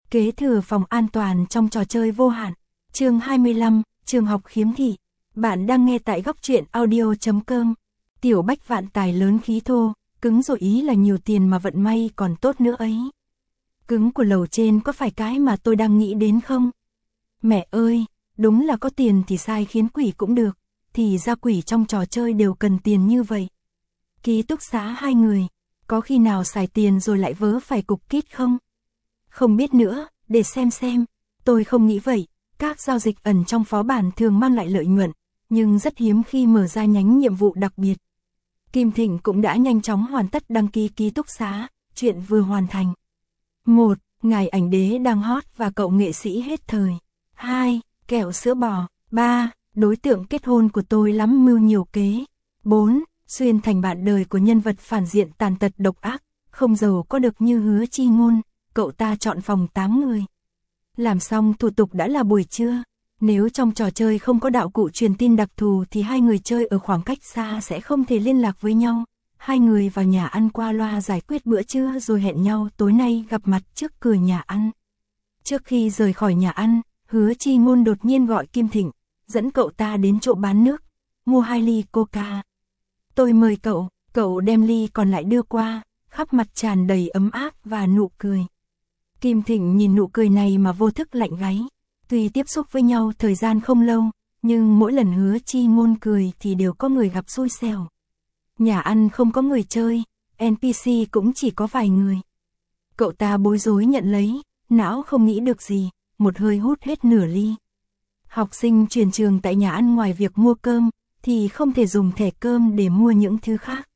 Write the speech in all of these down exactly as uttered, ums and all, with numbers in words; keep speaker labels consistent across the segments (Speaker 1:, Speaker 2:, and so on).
Speaker 1: Kế thừa phòng an toàn trong trò chơi vô hạn. Chương hai mươi lăm, trường học khiếm thị. Bạn đang nghe tại góc truyện audio chấm com. Tiểu Bách vạn tài lớn khí thô, cứng rồi ý là nhiều tiền mà vận may còn tốt nữa ấy. Cứng của lầu trên có phải cái mà tôi đang nghĩ đến không? Mẹ ơi, đúng là có tiền thì sai khiến quỷ cũng được, thì ra quỷ trong trò chơi đều cần tiền như vậy. Ký túc xá hai người, có khi nào xài tiền rồi lại vớ phải cục kít không? Không biết nữa, để xem xem, tôi không nghĩ vậy, các giao dịch ẩn trong phó bản thường mang lại lợi nhuận, nhưng rất hiếm khi mở ra nhánh nhiệm vụ đặc biệt. Kim Thịnh cũng đã nhanh chóng hoàn tất đăng ký ký túc xá, chuyện vừa hoàn thành. một. Ngài ảnh đế đang hot và cậu nghệ sĩ hết thời. hai. Kẹo sữa bò. ba. Đối tượng kết hôn của tôi lắm mưu nhiều kế. bốn. Xuyên thành bạn đời của nhân vật phản diện tàn tật độc ác, không giàu có được như hứa chi ngôn, cậu ta chọn phòng tám người. Làm xong thủ tục đã là buổi trưa. Nếu trong trò chơi không có đạo cụ truyền tin đặc thù thì hai người chơi ở khoảng cách xa sẽ không thể liên lạc với nhau. Hai người vào nhà ăn qua loa giải quyết bữa trưa rồi hẹn nhau tối nay gặp mặt trước cửa nhà ăn. Trước khi rời khỏi nhà ăn, Hứa Chi Ngôn đột nhiên gọi Kim Thịnh, dẫn cậu ta đến chỗ bán nước, mua hai ly coca. Tôi mời cậu, cậu đem ly còn lại đưa qua, khắp mặt tràn đầy ấm áp và nụ cười. Kim Thịnh nhìn nụ cười này mà vô thức lạnh gáy. Tuy tiếp xúc với nhau thời gian không lâu, nhưng mỗi lần Hứa Chi Ngôn cười thì đều có người gặp xui xẻo. Nhà ăn không có người chơi, en pê xê cũng chỉ có vài người. Cậu ta bối rối nhận lấy, não không nghĩ được gì, một hơi hút hết nửa ly. Học sinh chuyển trường tại nhà ăn ngoài việc mua cơm, thì không thể dùng thẻ cơm để mua những thứ khác.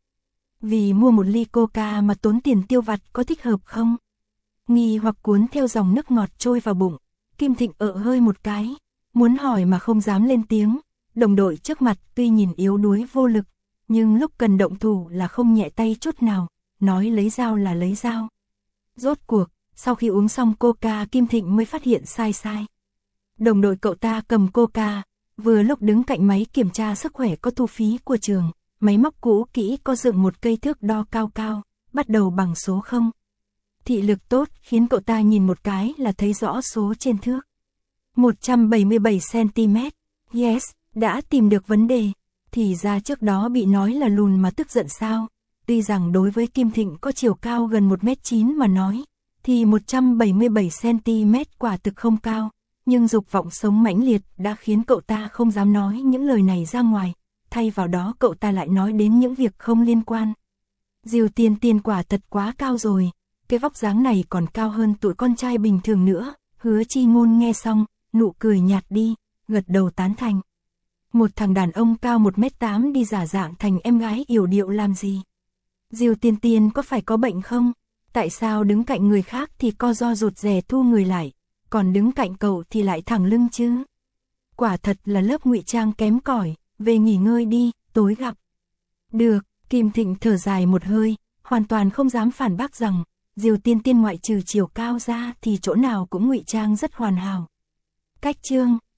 Speaker 1: Vì mua một ly coca mà tốn tiền tiêu vặt có thích hợp không? Nghi hoặc cuốn theo dòng nước ngọt trôi vào bụng, Kim Thịnh ợ hơi một cái, muốn hỏi mà không dám lên tiếng. Đồng đội trước mặt tuy nhìn yếu đuối vô lực, nhưng lúc cần động thủ là không nhẹ tay chút nào, nói lấy dao là lấy dao. Rốt cuộc, sau khi uống xong coca Kim Thịnh mới phát hiện sai sai. Đồng đội cậu ta cầm coca, vừa lúc đứng cạnh máy kiểm tra sức khỏe có thu phí của trường, máy móc cũ kỹ có dựng một cây thước đo cao cao, bắt đầu bằng số không. Thị lực tốt khiến cậu ta nhìn một cái là thấy rõ số trên thước. một trăm bảy mươi bảy xăng-ti-mét, yes, đã tìm được vấn đề. Thì ra trước đó bị nói là lùn mà tức giận sao? Tuy rằng đối với Kim Thịnh có chiều cao gần một mét chín mà nói, thì một trăm bảy mươi bảy xăng-ti-mét quả thực không cao, nhưng dục vọng sống mãnh liệt đã khiến cậu ta không dám nói những lời này ra ngoài, thay vào đó cậu ta lại nói đến những việc không liên quan. Diều Tiên Tiên quả thật quá cao rồi, cái vóc dáng này còn cao hơn tụi con trai bình thường nữa. Hứa Chi Ngôn nghe xong, nụ cười nhạt đi, gật đầu tán thành. Một thằng đàn ông cao một mét tám đi giả dạng thành em gái yểu điệu làm gì? Diều Tiên Tiên có phải có bệnh không? Tại sao đứng cạnh người khác thì co do rụt rè thu người lại, còn đứng cạnh cậu thì lại thẳng lưng chứ? Quả thật là lớp ngụy trang kém cỏi, về nghỉ ngơi đi, tối gặp. Được, Kim Thịnh thở dài một hơi, hoàn toàn không dám phản bác rằng Diều Tiên Tiên ngoại trừ chiều cao ra thì chỗ nào cũng ngụy trang rất hoàn hảo. Cách chương